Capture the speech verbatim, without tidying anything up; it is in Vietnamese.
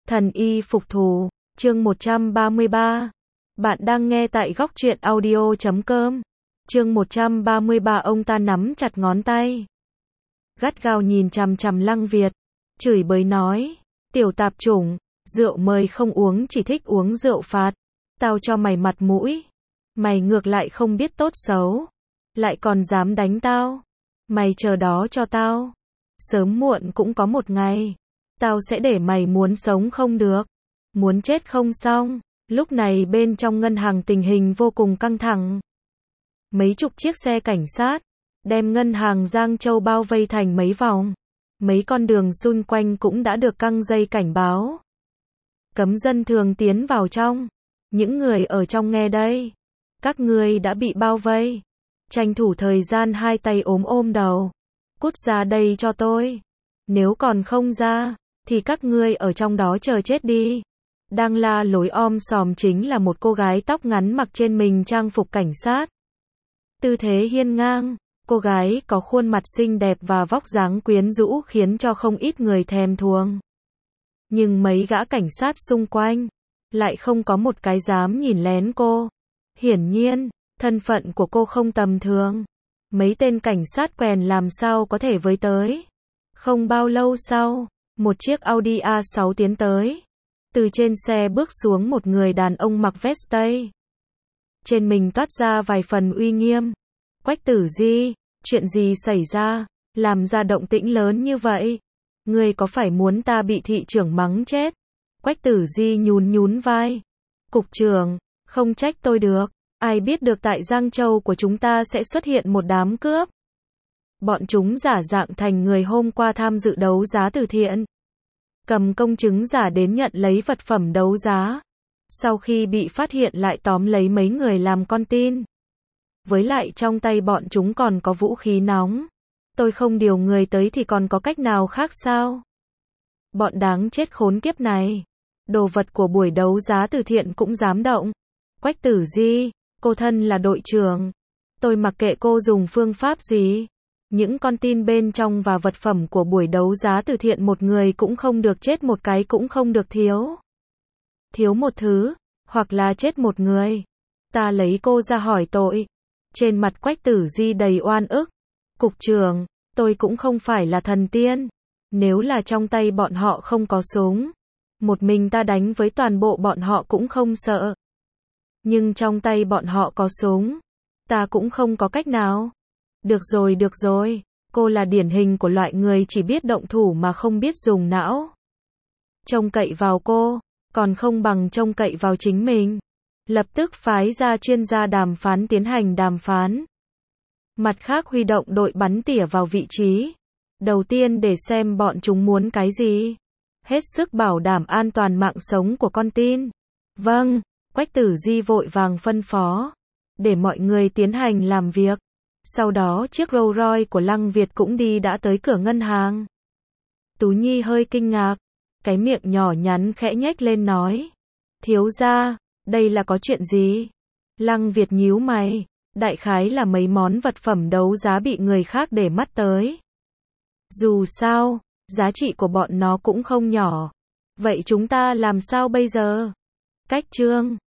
Thần y phục thù, chương một trăm ba mươi ba. Bạn đang nghe tại góc truyện audio chấm com. Chương một trăm ba mươi ba. Ông ta nắm chặt ngón tay, gắt gao nhìn chằm chằm Lăng Việt, chửi bới nói: "Tiểu tạp chủng, rượu mời không uống, chỉ thích uống rượu phạt. Tao cho mày mặt mũi, mày ngược lại không biết tốt xấu, lại còn dám đánh tao. Mày chờ đó cho tao, sớm muộn cũng có một ngày, tao sẽ để mày muốn sống không được, muốn chết không xong." Lúc này bên trong ngân hàng tình hình vô cùng căng thẳng. Mấy chục chiếc xe cảnh sát đem ngân hàng Giang Châu bao vây thành mấy vòng. Mấy con đường xung quanh cũng đã được căng dây cảnh báo, cấm dân thường tiến vào trong. Những người ở trong nghe đây, các ngươi đã bị bao vây. Tranh thủ thời gian hai tay ôm ôm đầu, cút ra đây cho tôi. Nếu còn không ra, thì các ngươi ở trong đó chờ chết đi. Đang la lối om sòm chính là một cô gái tóc ngắn mặc trên mình trang phục cảnh sát. Tư thế hiên ngang, cô gái có khuôn mặt xinh đẹp và vóc dáng quyến rũ khiến cho không ít người thèm thuồng. Nhưng mấy gã cảnh sát xung quanh lại không có một cái dám nhìn lén cô. Hiển nhiên, thân phận của cô không tầm thường. Mấy tên cảnh sát quèn làm sao có thể với tới. Không bao lâu sau, một chiếc Audi a sáu tiến tới. Từ trên xe bước xuống một người đàn ông mặc vest tây, trên mình toát ra vài phần uy nghiêm. "Quách Tử Di, chuyện gì xảy ra, làm ra động tĩnh lớn như vậy? Ngươi có phải muốn ta bị thị trưởng mắng chết?" Quách Tử Di nhún nhún vai. "Cục trưởng, không trách tôi được. Ai biết được tại Giang Châu của chúng ta sẽ xuất hiện một đám cướp. Bọn chúng giả dạng thành người hôm qua tham dự đấu giá từ thiện, cầm công chứng giả đến nhận lấy vật phẩm đấu giá. Sau khi bị phát hiện lại tóm lấy mấy người làm con tin. Với lại trong tay bọn chúng còn có vũ khí nóng. Tôi không điều người tới thì còn có cách nào khác sao? Bọn đáng chết khốn kiếp này. Đồ vật của buổi đấu giá từ thiện cũng dám động. Quách Tử Di, cô thân là đội trưởng. Tôi mặc kệ cô dùng phương pháp gì. Những con tin bên trong và vật phẩm của buổi đấu giá từ thiện một người cũng không được chết, một cái cũng không được thiếu. Thiếu một thứ, hoặc là chết một người. Ta lấy cô ra hỏi tội." Trên mặt Quách Tử Di đầy oan ức. "Cục trưởng, tôi cũng không phải là thần tiên. Nếu là trong tay bọn họ không có súng, một mình ta đánh với toàn bộ bọn họ cũng không sợ. Nhưng trong tay bọn họ có súng, ta cũng không có cách nào." "Được rồi, được rồi, cô là điển hình của loại người chỉ biết động thủ mà không biết dùng não. Trông cậy vào cô, còn không bằng trông cậy vào chính mình." Lập tức phái ra chuyên gia đàm phán tiến hành đàm phán. Mặt khác huy động đội bắn tỉa vào vị trí đầu tiên để xem bọn chúng muốn cái gì. Hết sức bảo đảm an toàn mạng sống của con tin. "Vâng." Quách Tử Di vội vàng phân phó, để mọi người tiến hành làm việc. Sau đó chiếc Rolls Royce của Lăng Việt cũng đi đã tới cửa ngân hàng. Tú Nhi hơi kinh ngạc, cái miệng nhỏ nhắn khẽ nhếch lên nói: "Thiếu gia, đây là có chuyện gì?" Lăng Việt nhíu mày, đại khái là mấy món vật phẩm đấu giá bị người khác để mắt tới. Dù sao, giá trị của bọn nó cũng không nhỏ. "Vậy chúng ta làm sao bây giờ?" Cách trương